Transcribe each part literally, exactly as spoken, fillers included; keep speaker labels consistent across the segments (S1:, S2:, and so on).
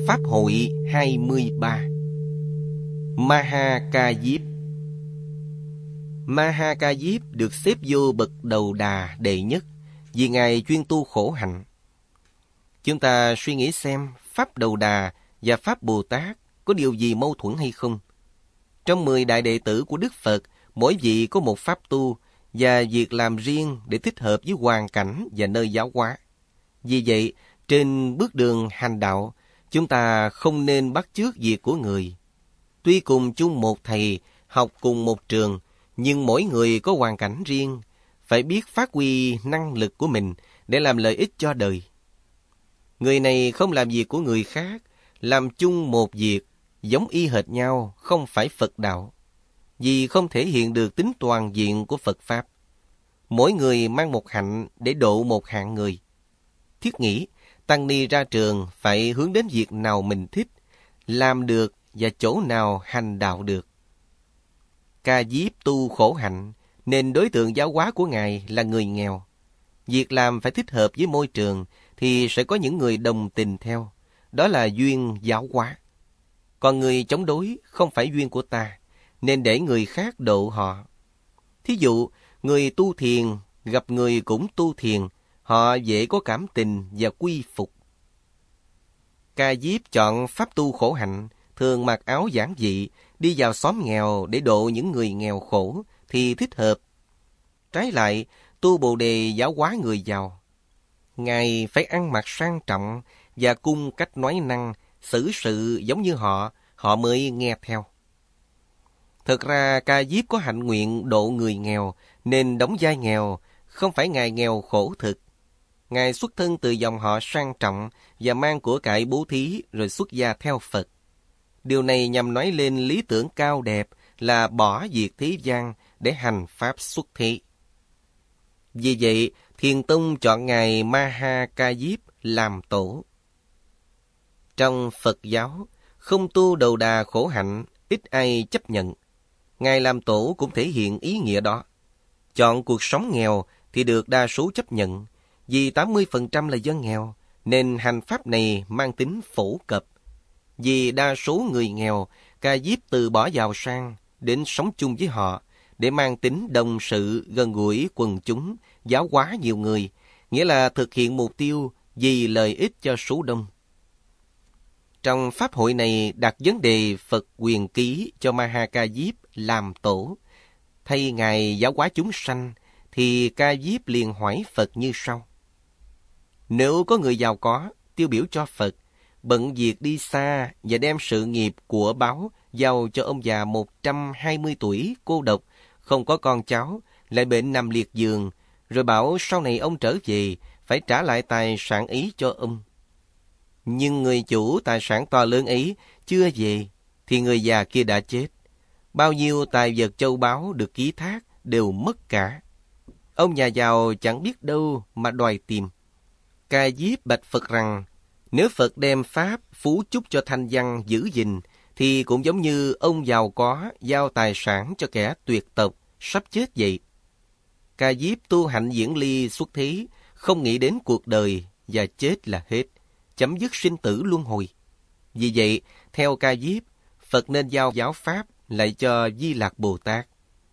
S1: Pháp hội hai mươi ba. Maha Ca Diếp. Maha Ca Diếp được xếp vô bậc đầu đà đệ nhất vì Ngài chuyên tu khổ hạnh. Chúng ta suy nghĩ xem Pháp Đầu Đà và Pháp Bồ Tát có điều gì mâu thuẫn hay không? Trong mười đại đệ tử của Đức Phật, mỗi vị có một pháp tu và việc làm riêng để thích hợp với hoàn cảnh và nơi giáo hóa. Vì vậy, trên bước đường hành đạo, chúng ta không nên bắt chước việc của người. Tuy cùng chung một thầy, học cùng một trường, nhưng mỗi người có hoàn cảnh riêng, phải biết phát huy năng lực của mình để làm lợi ích cho đời. Người này không làm việc của người khác, làm chung một việc, giống y hệt nhau, không phải Phật đạo, vì không thể hiện được tính toàn diện của Phật Pháp. Mỗi người mang một hạnh để độ một hạng người. Thiết nghĩ, tăng ni ra trường phải hướng đến việc nào mình thích, làm được và chỗ nào hành đạo được. Ca Diếp tu khổ hạnh, nên đối tượng giáo hóa của Ngài là người nghèo. Việc làm phải thích hợp với môi trường, thì sẽ có những người đồng tình theo. Đó là duyên giáo hóa. Còn người chống đối không phải duyên của ta, nên để người khác độ họ. Thí dụ, người tu thiền gặp người cũng tu thiền, họ dễ có cảm tình và quy phục. Ca Diếp chọn pháp tu khổ hạnh, thường mặc áo giản dị, đi vào xóm nghèo để độ những người nghèo khổ thì thích hợp. Trái lại, tu Bồ Đề giáo hóa người giàu. Ngài phải ăn mặc sang trọng và cung cách nói năng, xử sự giống như họ, họ mới nghe theo. Thực ra Ca Diếp có hạnh nguyện độ người nghèo, nên đóng vai nghèo, không phải Ngài nghèo khổ thực. Ngài xuất thân từ dòng họ sang trọng và mang của cải bố thí rồi xuất gia theo Phật. Điều này nhằm nói lên lý tưởng cao đẹp là bỏ việc thế gian để hành pháp xuất thế. Vì vậy, Thiền Tông chọn Ngài Maha Ca Diếp làm tổ. Trong Phật giáo, không tu đầu đà khổ hạnh, ít ai chấp nhận. Ngài làm tổ cũng thể hiện ý nghĩa đó. Chọn cuộc sống nghèo thì được đa số chấp nhận, vì tám mươi phần trăm là dân nghèo, nên hành pháp này mang tính phổ cập. Vì đa số người nghèo, Ca Diếp từ bỏ giàu sang, đến sống chung với họ, để mang tính đồng sự gần gũi quần chúng, giáo hóa nhiều người, nghĩa là thực hiện mục tiêu vì lợi ích cho số đông. Trong pháp hội này đặt vấn đề Phật quyền ký cho Maha Ca Diếp làm tổ. Thay Ngài giáo hóa chúng sanh, thì Ca Diếp liền hỏi Phật như sau. Nếu có người giàu có, tiêu biểu cho Phật, bận việc đi xa và đem sự nghiệp của báo giao cho ông già một trăm hai mươi tuổi cô độc, không có con cháu, lại bệnh nằm liệt giường, rồi bảo sau này ông trở về phải trả lại tài sản ấy cho ông. Nhưng người chủ tài sản to lớn ấy chưa về, thì người già kia đã chết. Bao nhiêu tài vật châu báu được ký thác đều mất cả. Ông nhà giàu chẳng biết đâu mà đòi tìm. Ca Diếp bạch Phật rằng, nếu Phật đem pháp phú chúc cho thanh văn giữ gìn, thì cũng giống như ông giàu có giao tài sản cho kẻ tuyệt tộc sắp chết vậy. Ca Diếp tu hạnh diễn ly xuất thế, không nghĩ đến cuộc đời và chết là hết, chấm dứt sinh tử luân hồi. Vì vậy, theo Ca Diếp, Phật nên giao giáo pháp lại cho Di Lạc Bồ Tát.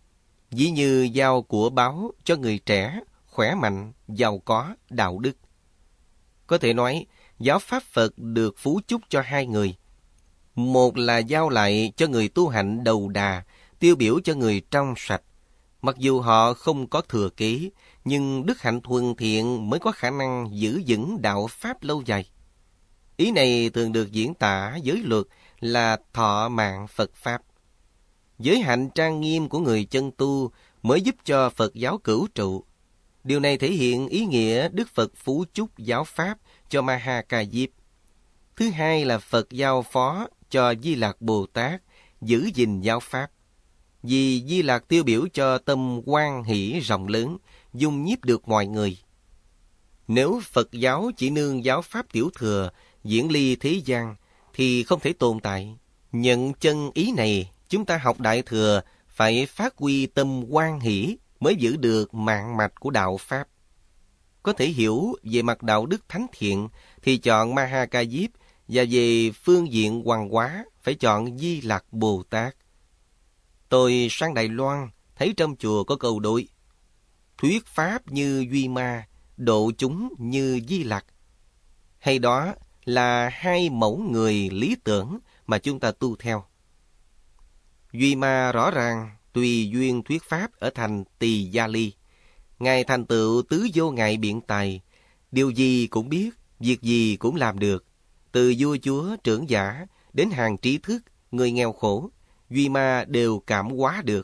S1: Ví như giao của báo cho người trẻ, khỏe mạnh, giàu có, đạo đức. Có thể nói, giáo pháp Phật được phú chúc cho hai người. Một là giao lại cho người tu hạnh đầu đà, tiêu biểu cho người trong sạch. Mặc dù họ không có thừa kế, nhưng đức hạnh thuần thiện mới có khả năng giữ vững đạo pháp lâu dài. Ý này thường được diễn tả giới luật là thọ mạng Phật Pháp. Giới hạnh trang nghiêm của người chân tu mới giúp cho Phật giáo cửu trụ. Điều này thể hiện ý nghĩa Đức Phật phú chúc giáo Pháp cho Maha Ca Diếp. Thứ hai là Phật giao phó cho Di Lạc Bồ Tát giữ gìn giáo Pháp. Vì Di Lạc tiêu biểu cho tâm hoan hỷ rộng lớn, dung nhiếp được mọi người. Nếu Phật giáo chỉ nương giáo Pháp tiểu thừa, diễn ly thế gian, thì không thể tồn tại. Nhận chân ý này, chúng ta học Đại Thừa phải phát huy tâm hoan hỷ mới giữ được mạng mạch của đạo Pháp. Có thể hiểu về mặt đạo đức thánh thiện, thì chọn Maha Ca Diếp Và về phương diện văn hóa, phải chọn Di Lặc Bồ Tát. Tôi sang Đài Loan, thấy trong chùa có câu đối: thuyết pháp như Duy Ma, độ chúng như Di Lặc. Hay đó là hai mẫu người lý tưởng mà chúng ta tu theo. Duy Ma rõ ràng tùy duyên thuyết pháp ở thành Tỳ Gia Ly. Ngài thành tựu tứ vô ngại biện tài, điều gì cũng biết, việc gì cũng làm được. Từ vua chúa, trưởng giả đến hàng trí thức, người nghèo khổ, Duy Ma đều cảm hóa được.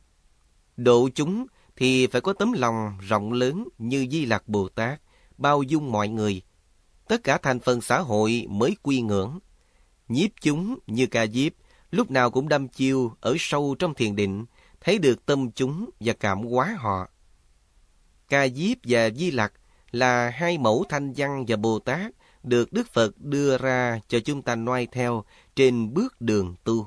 S1: Độ chúng thì phải có tấm lòng rộng lớn như Di Lặc Bồ Tát, bao dung mọi người. Tất cả thành phần xã hội mới quy ngưỡng. Nhiếp chúng như Ca Diếp, lúc nào cũng đâm chiêu ở sâu trong thiền định, thấy được tâm chúng và cảm hóa họ. Ca Diếp và Di Lặc là hai mẫu thanh văn và Bồ Tát được Đức Phật đưa ra cho chúng ta noi theo trên bước đường tu.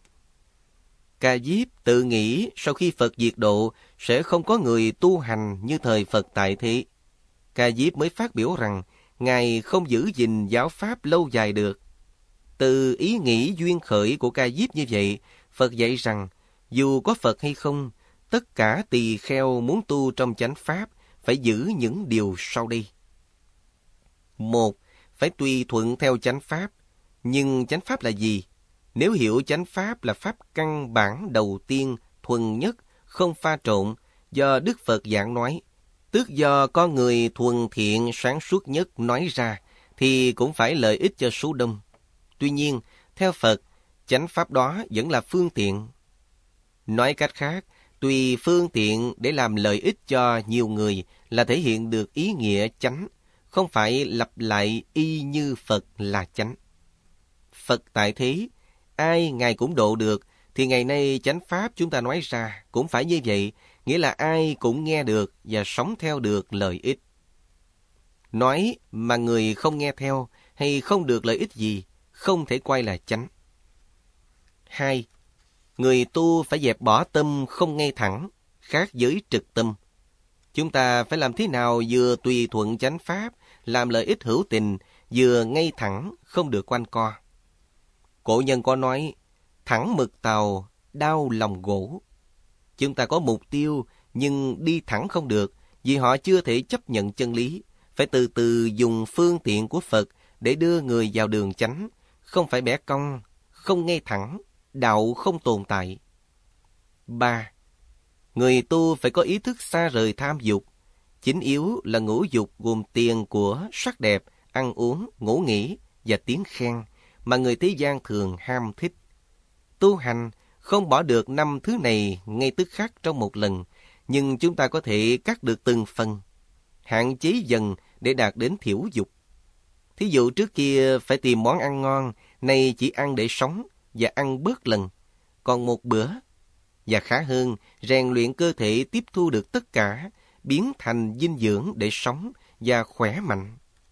S1: Ca Diếp tự nghĩ sau khi Phật diệt độ sẽ không có người tu hành như thời Phật tại thế. Ca Diếp mới phát biểu rằng Ngài không giữ gìn giáo pháp lâu dài được. Từ ý nghĩ duyên khởi của Ca Diếp như vậy, Phật dạy rằng dù có Phật hay không, tất cả tỳ kheo muốn tu trong chánh pháp phải giữ những điều sau đây. Một, phải tùy thuận theo chánh pháp. Nhưng chánh pháp là gì? Nếu hiểu chánh pháp là pháp căn bản đầu tiên, thuần nhất, không pha trộn, do Đức Phật giảng nói, tức do con người thuần thiện sáng suốt nhất nói ra, thì cũng phải lợi ích cho số đông. Tuy nhiên, theo Phật, chánh pháp đó vẫn là phương tiện. Nói cách khác, tùy phương tiện để làm lợi ích cho nhiều người là thể hiện được ý nghĩa chánh, không phải lặp lại y như Phật là chánh. Phật tại thế, ai Ngài cũng độ được, thì ngày nay chánh pháp chúng ta nói ra cũng phải như vậy, nghĩa là ai cũng nghe được và sống theo được lợi ích. Nói mà người không nghe theo hay không được lợi ích gì, không thể coi là chánh. Hai, người tu phải dẹp bỏ tâm không ngay thẳng, khác với trực tâm. Chúng ta phải làm thế nào vừa tùy thuận chánh pháp, làm lợi ích hữu tình, vừa ngay thẳng, không được quanh co. Cổ nhân có nói, thẳng mực tàu, đau lòng gỗ. Chúng ta có mục tiêu, nhưng đi thẳng không được, vì họ chưa thể chấp nhận chân lý. Phải từ từ dùng phương tiện của Phật để đưa người vào đường chánh, không phải bẻ cong, không ngay thẳng, đạo không tồn tại. Ba, người tu phải có ý thức xa rời tham dục. Chính yếu là ngũ dục gồm tiền của, sắc đẹp, ăn uống, ngủ nghỉ và tiếng khen mà người thế gian thường ham thích. Tu hành không bỏ được năm thứ này ngay tức khắc trong một lần, nhưng chúng ta có thể cắt được từng phần, hạn chế dần để đạt đến thiểu dục. Thí dụ trước kia phải tìm món ăn ngon, nay chỉ ăn để sống và ăn bớt lần, còn một bữa. Và khá hơn, rèn luyện cơ thể tiếp thu được tất cả, biến thành dinh dưỡng để sống và khỏe mạnh.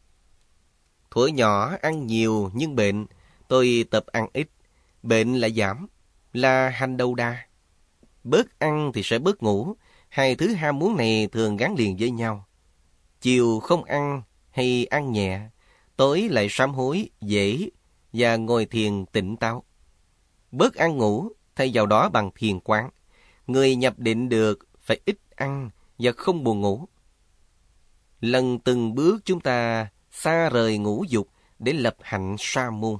S1: Thuở nhỏ ăn nhiều nhưng bệnh, tôi tập ăn ít, bệnh lại giảm, là hành đầu đà. Bớt ăn thì sẽ bớt ngủ, hai thứ ham muốn này thường gắn liền với nhau. Chiều không ăn hay ăn nhẹ, tối lại sám hối, dễ và ngồi thiền tỉnh táo. Bớt ăn ngủ, thay vào đó bằng thiền quán. Người nhập định được phải ít ăn và không buồn ngủ. Lần từng bước chúng ta xa rời ngũ dục để lập hạnh sa môn.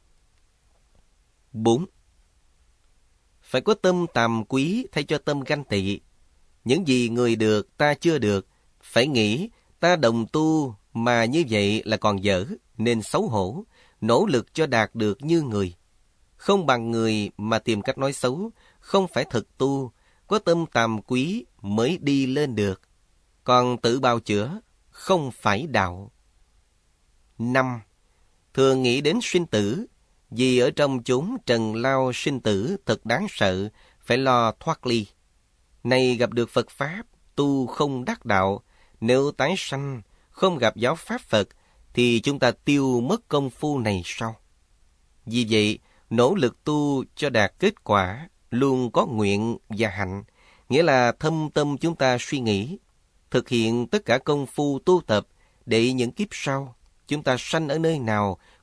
S1: Bốn, phải có tâm tàm quý thay cho tâm ganh tị. Những gì người được ta chưa được, phải nghĩ ta đồng tu mà như vậy là còn dở, nên xấu hổ, nỗ lực cho đạt được như người. Không bằng người mà tìm cách nói xấu, không phải thực tu, có tâm tàm quý mới đi lên được. Còn tự bào chữa, không phải đạo. Năm, thường nghĩ đến sinh tử, vì ở trong chốn trần lao sinh tử thật đáng sợ, phải lo thoát ly. Này gặp được Phật Pháp, tu không đắc đạo, nếu tái sanh, không gặp giáo Pháp Phật, thì chúng ta tiêu mất công phu này sau. Vì vậy, nỗ lực tu cho đạt kết quả, luôn có nguyện và hạnh, nghĩa là thâm tâm chúng ta suy nghĩ, thực hiện tất cả công phu tu tập, để những kiếp sau, chúng ta sanh ở nơi nào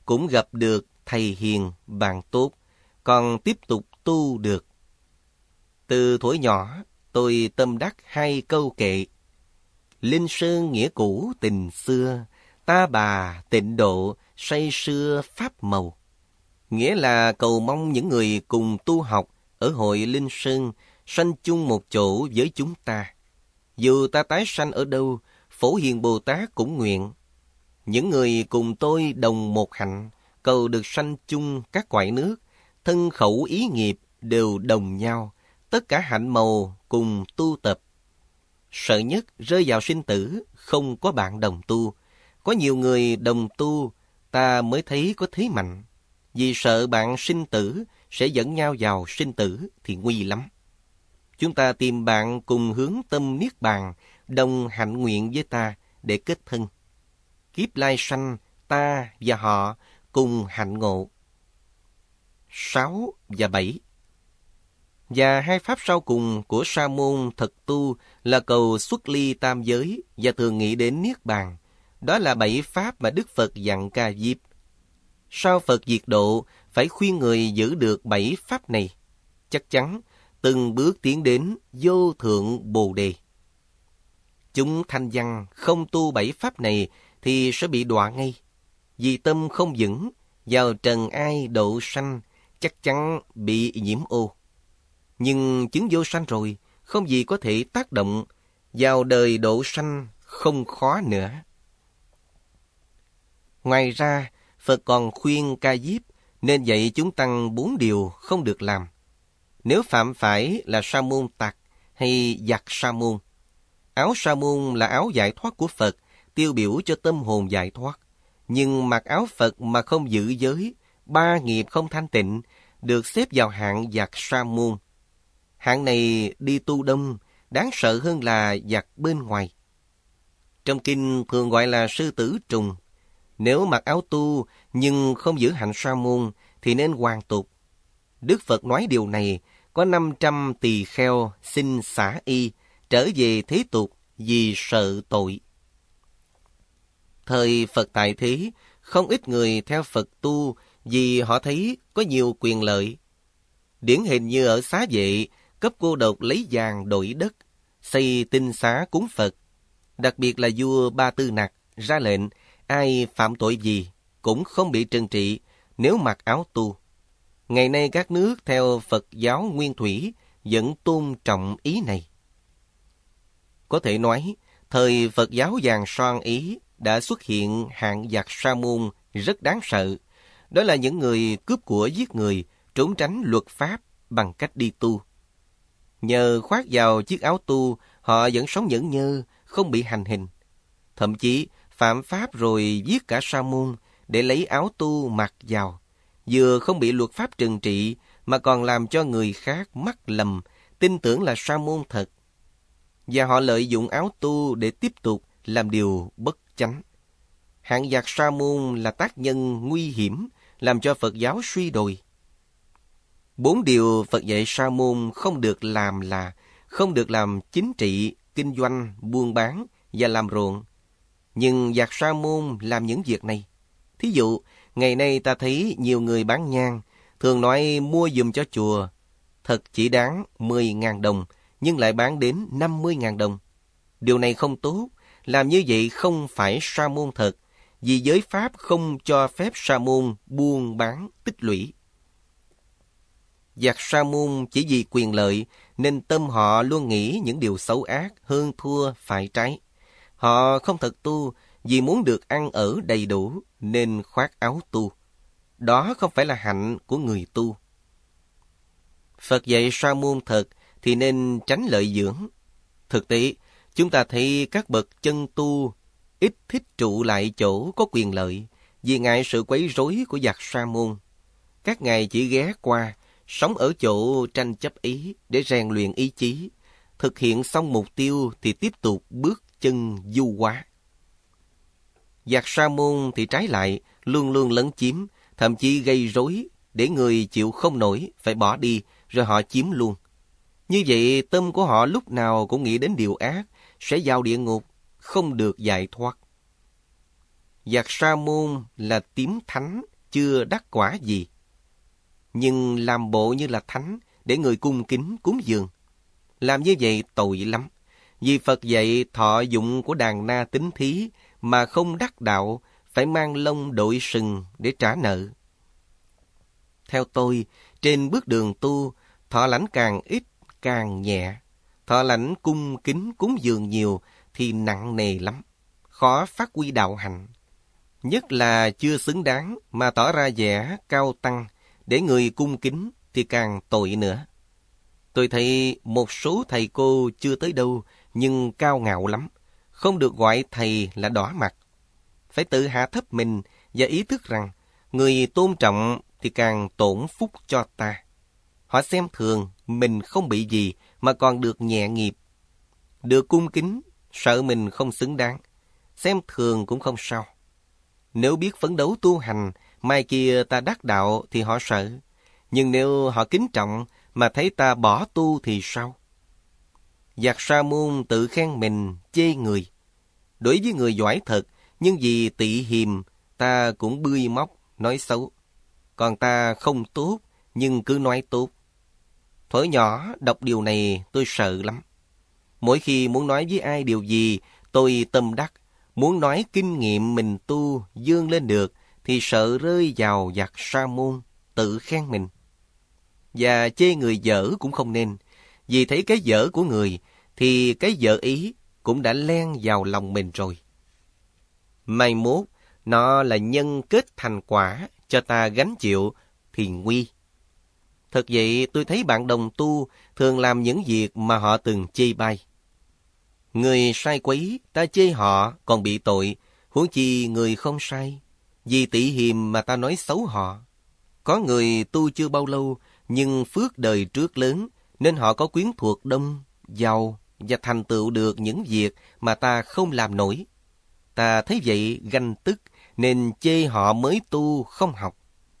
S1: cũng gặp được thầy hiền, bạn tốt, còn tiếp tục tu được. Từ thuở nhỏ, tôi tâm đắc hai câu kệ. Linh sơn nghĩa cũ tình xưa, ta bà tịnh độ say sưa pháp màu. Nghĩa là cầu mong những người cùng tu học ở hội Linh Sơn sanh chung một chỗ với chúng ta. Dù ta tái sanh ở đâu, Phổ Hiền Bồ Tát cũng nguyện. Những người cùng tôi đồng một hạnh, cầu được sanh chung các cõi nước, thân khẩu ý nghiệp đều đồng nhau, tất cả hạnh màu cùng tu tập. Sợ nhất rơi vào sinh tử, không có bạn đồng tu. Có nhiều người đồng tu, ta mới thấy có thế mạnh. Vì sợ bạn sinh tử sẽ dẫn nhau vào sinh tử thì nguy lắm. Chúng ta tìm bạn cùng hướng tâm niết bàn, đồng hạnh nguyện với ta để kết thân. Kiếp lai sanh, ta và họ cùng hạnh ngộ. Sáu và bảy. Và hai pháp sau cùng của sa môn thật tu là cầu xuất ly tam giới và thường nghĩ đến niết bàn. Đó là bảy pháp mà Đức Phật dặn Ca Diếp. Sau Phật diệt độ, phải khuyên người giữ được bảy pháp này. Chắc chắn, từng bước tiến đến vô thượng Bồ Đề. Chúng thanh văn không tu bảy pháp này thì sẽ bị đọa ngay. Vì tâm không vững, vào trần ai độ sanh, chắc chắn bị nhiễm ô. Nhưng chứng vô sanh rồi, không gì có thể tác động, vào đời độ sanh không khó nữa. Ngoài ra, Phật còn khuyên Ca Diếp nên dạy chúng tăng bốn điều không được làm. Nếu phạm phải là sa môn tặc hay giặc sa môn. Áo sa môn là áo giải thoát của Phật, tiêu biểu cho tâm hồn giải thoát. Nhưng mặc áo Phật mà không giữ giới, ba nghiệp không thanh tịnh, được xếp vào hạng giặc sa môn. Hạng này đi tu đông, đáng sợ hơn là giặc bên ngoài. Trong kinh thường gọi là sư tử trùng. Nếu mặc áo tu nhưng không giữ hạnh sa môn thì nên hoàn tục. Đức Phật nói điều này, có năm trăm tỳ kheo xin xả y, trở về thế tục vì sợ tội. Thời Phật tại thế, không ít người theo Phật tu vì họ thấy có nhiều quyền lợi. Điển hình như ở Xá Vệ, cấp cô độc lấy vàng đổi đất, xây tinh xá cúng Phật. Đặc biệt là vua Ba Tư Nặc ra lệnh, ai phạm tội gì cũng không bị trừng trị nếu mặc áo tu. Ngày nay các nước theo Phật giáo Nguyên Thủy vẫn tôn trọng ý này. Có thể nói, thời Phật giáo vàng son Ý đã xuất hiện hạng giặc sa môn rất đáng sợ. Đó là những người cướp của giết người, trốn tránh luật pháp bằng cách đi tu. Nhờ khoác vào chiếc áo tu, họ vẫn sống nhẫn nhơ, không bị hành hình. Thậm chí phạm pháp rồi giết cả sa môn để lấy áo tu mặc vào. Vừa không bị luật pháp trừng trị mà còn làm cho người khác mắc lầm, tin tưởng là sa môn thật. Và họ lợi dụng áo tu để tiếp tục làm điều bất chánh. Hạng giặc sa môn là tác nhân nguy hiểm, làm cho Phật giáo suy đồi. Bốn điều Phật dạy sa môn không được làm là không được làm chính trị, kinh doanh, buôn bán và làm ruộng. Nhưng giặc sa môn làm những việc này. Thí dụ, ngày nay ta thấy nhiều người bán nhang, thường nói mua giùm cho chùa. Thật chỉ đáng mười nghìn đồng, nhưng lại bán đến năm mươi nghìn đồng. Điều này không tốt, làm như vậy không phải sa môn thật, vì giới pháp không cho phép sa môn buôn bán tích lũy. Giặc sa môn chỉ vì quyền lợi, nên tâm họ luôn nghĩ những điều xấu ác, hơn thua, phải trái. Họ không thật tu, vì muốn được ăn ở đầy đủ, nên khoác áo tu. Đó không phải là hạnh của người tu. Phật dạy sa môn thật thì nên tránh lợi dưỡng. Thực tế, chúng ta thấy các bậc chân tu ít thích trụ lại chỗ có quyền lợi, vì ngại sự quấy rối của giặc sa môn. Các ngài chỉ ghé qua, sống ở chỗ tranh chấp ý để rèn luyện ý chí. Thực hiện xong mục tiêu thì tiếp tục bước chân du hóa. Giặc sa môn thì trái lại, luôn luôn lấn chiếm, thậm chí gây rối để người chịu không nổi phải bỏ đi, rồi họ chiếm luôn. Như vậy tâm của họ lúc nào cũng nghĩ đến điều ác, sẽ vào địa ngục, không được giải thoát. Giặc sa môn là tím thánh, chưa đắc quả gì. Nhưng làm bộ như là thánh để người cung kính cúng dường. Làm như vậy tội lắm. Vì Phật dạy thọ dụng của đàn na tín thí mà không đắc đạo, phải mang lông đội sừng để trả nợ. Theo tôi, trên bước đường tu, thọ lãnh càng ít càng nhẹ. Thọ lãnh cung kính cúng dường nhiều thì nặng nề lắm, khó phát huy đạo hạnh. Nhất là chưa xứng đáng mà tỏ ra vẻ cao tăng để người cung kính thì càng tội nữa. Tôi thấy một số thầy cô chưa tới đâu nhưng cao ngạo lắm, không được gọi thầy là đỏ mặt. Phải tự hạ thấp mình và ý thức rằng người tôn trọng thì càng tổn phúc cho ta. Họ xem thường mình không bị gì mà còn được nhẹ nghiệp. Được cung kính, sợ mình không xứng đáng. Xem thường cũng không sao. Nếu biết phấn đấu tu hành, mai kia ta đắc đạo thì họ sợ. Nhưng nếu họ kính trọng mà thấy ta bỏ tu thì sao? Giặc Sa môn tự khen mình, chê người. Đối với người giỏi thật, nhưng vì tị hiềm, ta cũng bươi móc, nói xấu. Còn ta không tốt, nhưng cứ nói tốt. Thuở nhỏ đọc điều này tôi sợ lắm. Mỗi khi muốn nói với ai điều gì, tôi tâm đắc. Muốn nói kinh nghiệm mình tu, vươn lên được, thì sợ rơi vào giặc Sa môn, tự khen mình. Và chê người dở cũng không nên, vì thấy cái dở của người, thì cái dở ý cũng đã len vào lòng mình rồi. Mai mốt, nó là nhân kết thành quả cho ta gánh chịu thì nguy. Thật vậy, tôi thấy bạn đồng tu thường làm những việc mà họ từng chê bai. Người sai quấy, ta chê họ còn bị tội, huống chi người không sai. Vì tị hiềm mà ta nói xấu họ. Có người tu chưa bao lâu, nhưng phước đời trước lớn, nên họ có quyến thuộc đông, giàu và thành tựu được những việc mà ta không làm nổi. Ta thấy vậy ganh tức, nên chê họ mới tu không học.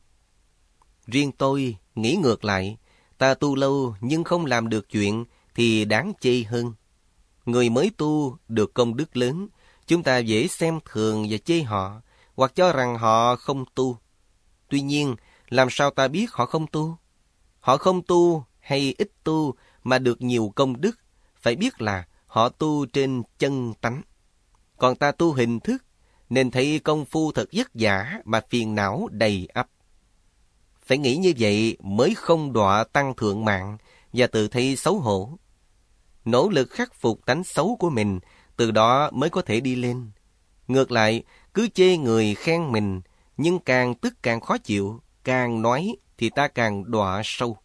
S1: Riêng tôi nghĩ ngược lại, ta tu lâu nhưng không làm được chuyện thì đáng chê hơn. Người mới tu được công đức lớn, chúng ta dễ xem thường và chê họ, hoặc cho rằng họ không tu. Tuy nhiên, làm sao ta biết họ không tu? Họ không tu hay ít tu mà được nhiều công đức, phải biết là họ tu trên chân tánh. Còn ta tu hình thức, nên thấy công phu thật vất vả mà phiền não đầy ắp. Phải nghĩ như vậy mới không đọa tăng thượng mạng và tự thấy xấu hổ. Nỗ lực khắc phục tánh xấu của mình, từ đó mới có thể đi lên. Ngược lại, cứ chê người khen mình, nhưng càng tức càng khó chịu, càng nói thì ta càng đọa sâu.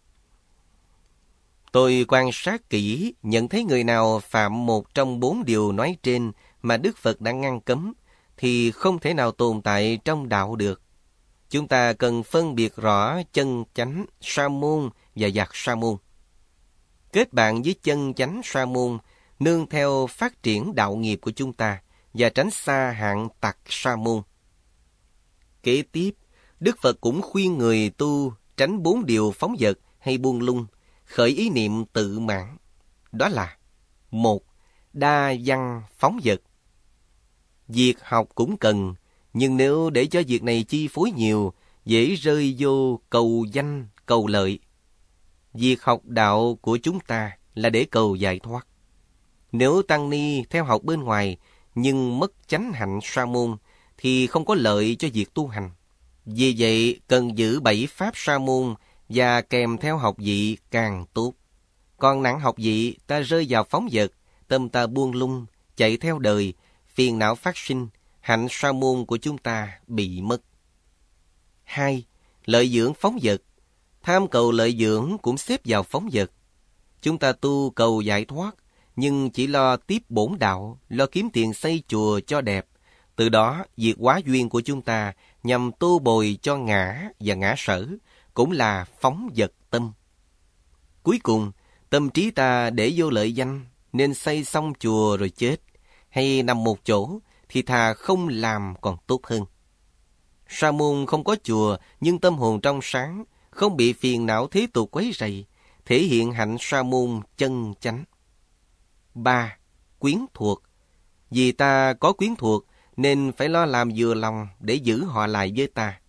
S1: Tôi quan sát kỹ, nhận thấy người nào phạm một trong bốn điều nói trên mà Đức Phật đã ngăn cấm, thì không thể nào tồn tại trong đạo được. Chúng ta cần phân biệt rõ chân chánh sa môn và giặc sa môn. Kết bạn với chân chánh sa môn, nương theo phát triển đạo nghiệp của chúng ta và tránh xa hạng tặc sa môn. Kế tiếp, Đức Phật cũng khuyên người tu tránh bốn điều phóng dật hay buông lung, khởi ý niệm tự mãn. Đó là: một. Đa văn phóng dật. Việc học cũng cần, nhưng nếu để cho việc này chi phối nhiều, dễ rơi vô cầu danh, cầu lợi. Việc học đạo của chúng ta là để cầu giải thoát. Nếu tăng ni theo học bên ngoài, nhưng mất chánh hạnh sa môn, thì không có lợi cho việc tu hành. Vì vậy, cần giữ bảy pháp sa môn và kèm theo học vị càng tốt. Còn nặng học vị, ta rơi vào phóng dật, tâm ta buông lung, chạy theo đời, phiền não phát sinh, hạnh sa môn của chúng ta bị mất. Hai. Lợi dưỡng phóng dật. Tham cầu lợi dưỡng cũng xếp vào phóng dật. Chúng ta tu cầu giải thoát, nhưng chỉ lo tiếp bổn đạo, lo kiếm tiền xây chùa cho đẹp. Từ đó, việc hóa duyên của chúng ta nhằm tô bồi cho ngã và ngã sở, cũng là phóng dật tâm. Cuối cùng, tâm trí ta để vô lợi danh, nên xây xong chùa rồi chết, hay nằm một chỗ, thì thà không làm còn tốt hơn. Sa môn không có chùa, nhưng tâm hồn trong sáng, không bị phiền não thế tục quấy rầy, thể hiện hạnh sa môn chân chánh. Ba. Quyến thuộc. Vì ta có quyến thuộc, nên phải lo làm vừa lòng để giữ họ lại với ta.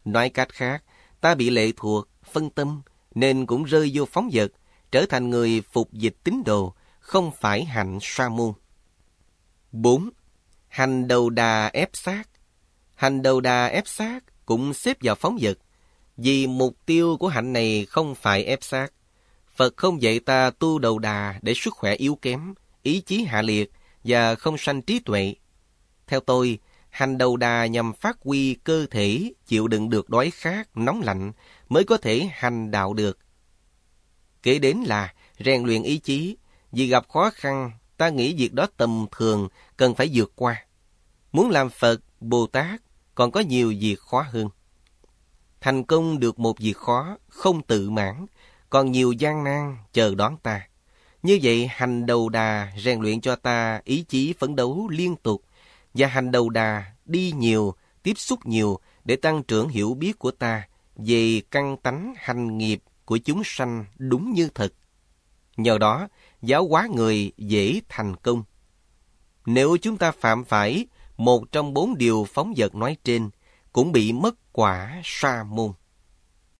S1: Nói cách khác, ta bị lệ thuộc, phân tâm, nên cũng rơi vô phóng dật, trở thành người phục dịch tín đồ, không phải hạnh sa môn. bốn. Hành đầu đà ép sát. Hành đầu đà ép sát cũng xếp vào phóng dật, vì mục tiêu của hạnh này không phải ép sát. Phật không dạy ta tu đầu đà để sức khỏe yếu kém, ý chí hạ liệt và không sanh trí tuệ. Theo tôi, hành đầu đà nhằm phát huy cơ thể chịu đựng được đói khát, nóng lạnh mới có thể hành đạo được. Kế đến là rèn luyện ý chí, vì gặp khó khăn, ta nghĩ việc đó tầm thường, cần phải vượt qua. Muốn làm Phật, Bồ Tát, còn có nhiều việc khó hơn. Thành công được một việc khó, không tự mãn, còn nhiều gian nan chờ đón ta. Như vậy, hành đầu đà rèn luyện cho ta ý chí phấn đấu liên tục, và hành đầu đà đi nhiều, tiếp xúc nhiều để tăng trưởng hiểu biết của ta về căn tánh hành nghiệp của chúng sanh đúng như thật. Nhờ đó, giáo hóa người dễ thành công. Nếu chúng ta phạm phải một trong bốn điều phóng dật nói trên, cũng bị mất quả sa môn.